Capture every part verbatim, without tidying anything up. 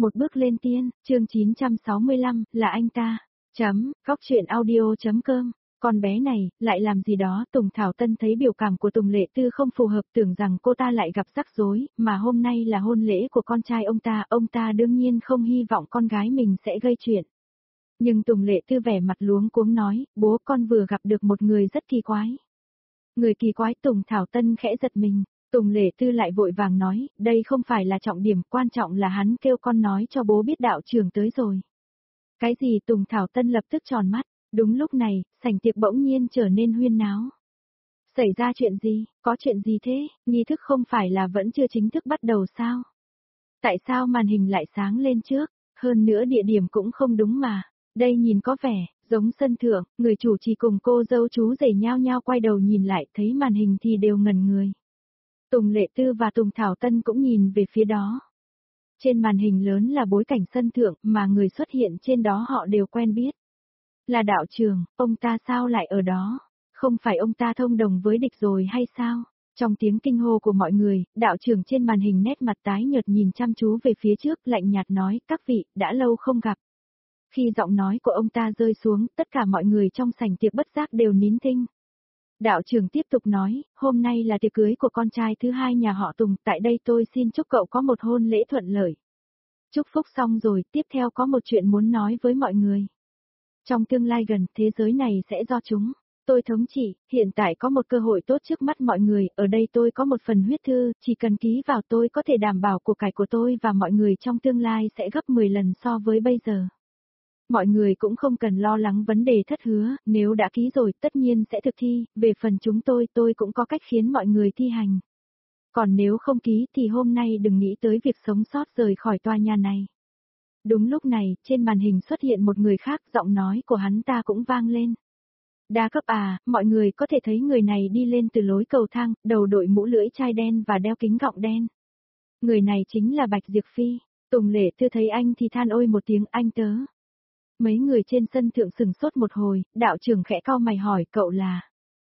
Một bước lên tiên, chương chín trăm sáu mươi lăm, là anh ta. Chấm, góc chuyện audio chấm com. Con bé này, lại làm gì đó. Tùng Thảo Tân thấy biểu cảm của Tùng Lệ Tư không phù hợp, tưởng rằng cô ta lại gặp rắc rối, mà hôm nay là hôn lễ của con trai ông ta, ông ta đương nhiên không hy vọng con gái mình sẽ gây chuyện. Nhưng Tùng Lệ Tư vẻ mặt luống cuống nói, bố con vừa gặp được một người rất kỳ quái. Người kỳ quái? Tùng Thảo Tân khẽ giật mình. Tùng Lệ Tư lại vội vàng nói, đây không phải là trọng điểm, quan trọng là hắn kêu con nói cho bố biết đạo trưởng tới rồi. Cái gì? Tùng Thảo Tân lập tức tròn mắt. Đúng lúc này, sảnh tiệc bỗng nhiên trở nên huyên náo. Xảy ra chuyện gì? Có chuyện gì thế? Nghi thức không phải là vẫn chưa chính thức bắt đầu sao? Tại sao màn hình lại sáng lên trước? Hơn nữa địa điểm cũng không đúng mà. Đây nhìn có vẻ giống sân thượng, người chủ trì cùng cô dâu chú rể nhao nhao quay đầu nhìn lại, thấy màn hình thì đều ngẩn người. Tùng Lệ Tư và Tùng Thảo Tân cũng nhìn về phía đó. Trên màn hình lớn là bối cảnh sân thượng, mà người xuất hiện trên đó họ đều quen biết. Là đạo trưởng, ông ta sao lại ở đó? Không phải ông ta thông đồng với địch rồi hay sao? Trong tiếng kinh hô của mọi người, đạo trưởng trên màn hình nét mặt tái nhợt nhìn chăm chú về phía trước, lạnh nhạt nói, các vị, đã lâu không gặp. Khi giọng nói của ông ta rơi xuống, tất cả mọi người trong sảnh tiệc bất giác đều nín thinh. Đạo trưởng tiếp tục nói, hôm nay là tiệc cưới của con trai thứ hai nhà họ Tùng, tại đây tôi xin chúc cậu có một hôn lễ thuận lợi. Chúc phúc xong rồi, tiếp theo có một chuyện muốn nói với mọi người. Trong tương lai gần, thế giới này sẽ do chúng tôi thống trị, hiện tại có một cơ hội tốt trước mắt mọi người, ở đây tôi có một phần huyết thư, chỉ cần ký vào tôi có thể đảm bảo của cải của tôi và mọi người trong tương lai sẽ gấp mười lần so với bây giờ. Mọi người cũng không cần lo lắng vấn đề thất hứa, nếu đã ký rồi tất nhiên sẽ thực thi, về phần chúng tôi tôi cũng có cách khiến mọi người thi hành. Còn nếu không ký thì hôm nay đừng nghĩ tới việc sống sót rời khỏi tòa nhà này. Đúng lúc này, trên màn hình xuất hiện một người khác, giọng nói của hắn ta cũng vang lên. Đa cấp à, mọi người có thể thấy người này đi lên từ lối cầu thang, đầu đội mũ lưỡi chai đen và đeo kính gọng đen. Người này chính là Bạch Diệp Phi. Tùng Lệ Tư thấy anh thì than ôi một tiếng, anh tớ. Mấy người trên sân thượng sừng sốt một hồi, đạo trưởng khẽ cau mày hỏi, cậu là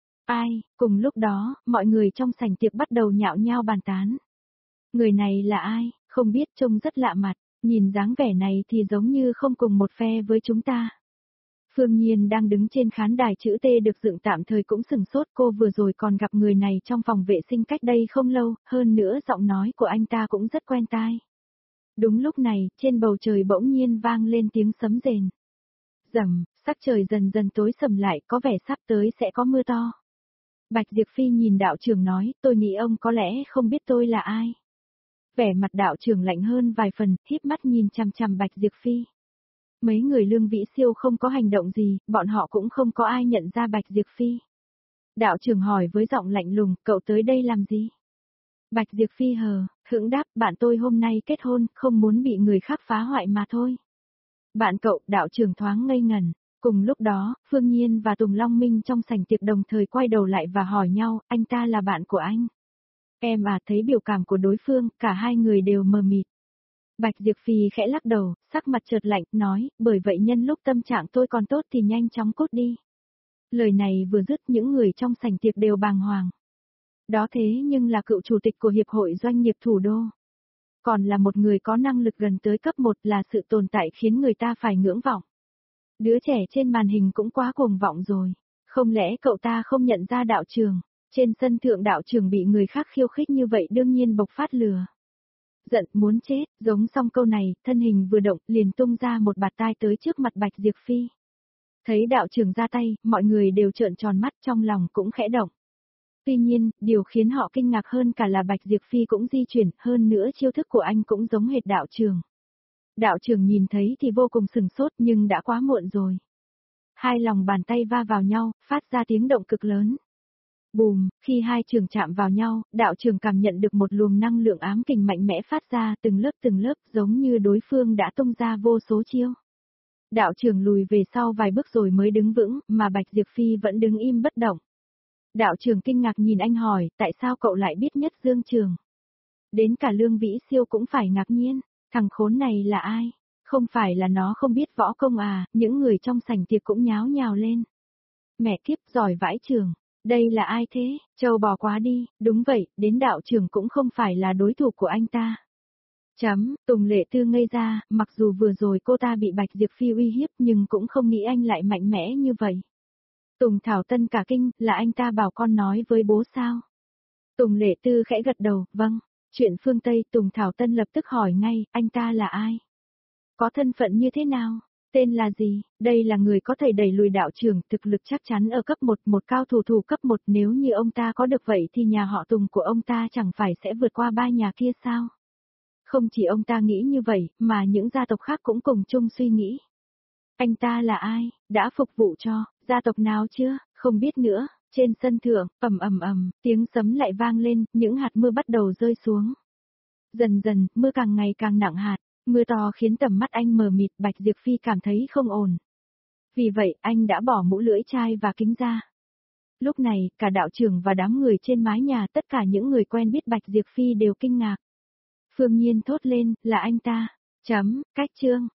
ai? Cùng lúc đó, mọi người trong sảnh tiệc bắt đầu nhạo nhao bàn tán. Người này là ai? Không biết, trông rất lạ mặt, nhìn dáng vẻ này thì giống như không cùng một phe với chúng ta. Phương Nhiên đang đứng trên khán đài chữ T được dựng tạm thời cũng sừng sốt, cô vừa rồi còn gặp người này trong phòng vệ sinh cách đây không lâu, hơn nữa giọng nói của anh ta cũng rất quen tai. Đúng lúc này, trên bầu trời bỗng nhiên vang lên tiếng sấm rền. Rầm, sắc trời dần dần tối sầm lại, có vẻ sắp tới sẽ có mưa to. Bạch Diệp Phi nhìn đạo trưởng nói, tôi nghĩ ông có lẽ không biết tôi là ai. Vẻ mặt đạo trưởng lạnh hơn vài phần, híp mắt nhìn chằm chằm Bạch Diệp Phi. Mấy người Lương Vĩ Siêu không có hành động gì, bọn họ cũng không có ai nhận ra Bạch Diệp Phi. Đạo trưởng hỏi với giọng lạnh lùng, cậu tới đây làm gì? Bạch Diệp Phi hờ, hững đáp, bạn tôi hôm nay kết hôn, không muốn bị người khác phá hoại mà thôi. Bạn cậu? Đạo trưởng thoáng ngây ngẩn. Cùng lúc đó, Phương Nhiên và Tùng Long Minh trong sảnh tiệc đồng thời quay đầu lại và hỏi nhau, anh ta là bạn của anh. Em à, thấy biểu cảm của đối phương, cả hai người đều mờ mịt. Bạch Diệp Phi khẽ lắc đầu, sắc mặt chợt lạnh, nói, bởi vậy nhân lúc tâm trạng tôi còn tốt thì nhanh chóng cút đi. Lời này vừa dứt, những người trong sảnh tiệc đều bàng hoàng. Đó thế nhưng là cựu chủ tịch của Hiệp hội Doanh nghiệp Thủ đô. Còn là một người có năng lực gần tới cấp một, là sự tồn tại khiến người ta phải ngưỡng vọng. Đứa trẻ trên màn hình cũng quá cuồng vọng rồi. Không lẽ cậu ta không nhận ra đạo trưởng? Trên sân thượng đạo trưởng bị người khác khiêu khích như vậy đương nhiên bộc phát lừa. Giận muốn chết, giống xong câu này, thân hình vừa động, liền tung ra một bạt tai tới trước mặt Bạch Diệp Phi. Thấy đạo trưởng ra tay, mọi người đều trợn tròn mắt, trong lòng cũng khẽ động. Tuy nhiên, điều khiến họ kinh ngạc hơn cả là Bạch Diệp Phi cũng di chuyển, hơn nữa chiêu thức của anh cũng giống hệt đạo trưởng. Đạo trưởng nhìn thấy thì vô cùng sừng sốt nhưng đã quá muộn rồi. Hai lòng bàn tay va vào nhau, phát ra tiếng động cực lớn. Bùm, khi hai trường chạm vào nhau, đạo trưởng cảm nhận được một luồng năng lượng ám kình mạnh mẽ phát ra từng lớp từng lớp giống như đối phương đã tung ra vô số chiêu. Đạo trưởng lùi về sau vài bước rồi mới đứng vững, mà Bạch Diệp Phi vẫn đứng im bất động. Đạo trưởng kinh ngạc nhìn anh hỏi, tại sao cậu lại biết nhất Dương Trường? Đến cả Lương Vĩ Siêu cũng phải ngạc nhiên, thằng khốn này là ai? Không phải là nó không biết võ công à? Những người trong sảnh tiệc cũng nháo nhào lên. Mẹ kiếp, giỏi vãi trường. Đây là ai thế? Trâu bò quá đi, đúng vậy, đến đạo trưởng cũng không phải là đối thủ của anh ta. Chấm, Tùng Lệ Tư ngây ra, mặc dù vừa rồi cô ta bị Bạch Diệp Phi uy hiếp nhưng cũng không nghĩ anh lại mạnh mẽ như vậy. Tùng Thảo Tân cả kinh, là anh ta bảo con nói với bố sao? Tùng Lệ Tư khẽ gật đầu, vâng. Chuyện phương Tây, Tùng Thảo Tân lập tức hỏi ngay, anh ta là ai? Có thân phận như thế nào? Tên là gì? Đây là người có thể đẩy lùi đạo trưởng, thực lực chắc chắn ở cấp một, một cao thủ thủ cấp một, nếu như ông ta có được vậy thì nhà họ Tùng của ông ta chẳng phải sẽ vượt qua ba nhà kia sao? Không chỉ ông ta nghĩ như vậy, mà những gia tộc khác cũng cùng chung suy nghĩ. Anh ta là ai? Đã phục vụ cho gia tộc nào chưa? Không biết nữa. Trên sân thượng, ầm ầm ầm, tiếng sấm lại vang lên, những hạt mưa bắt đầu rơi xuống. Dần dần, mưa càng ngày càng nặng hạt, mưa to khiến tầm mắt anh mờ mịt, Bạch Diệp Phi cảm thấy không ổn. Vì vậy, anh đã bỏ mũ lưỡi chai và kính ra. Lúc này, cả đạo trưởng và đám người trên mái nhà, tất cả những người quen biết Bạch Diệp Phi đều kinh ngạc. Phương Nhiên thốt lên, là anh ta. Chấm, cách chương.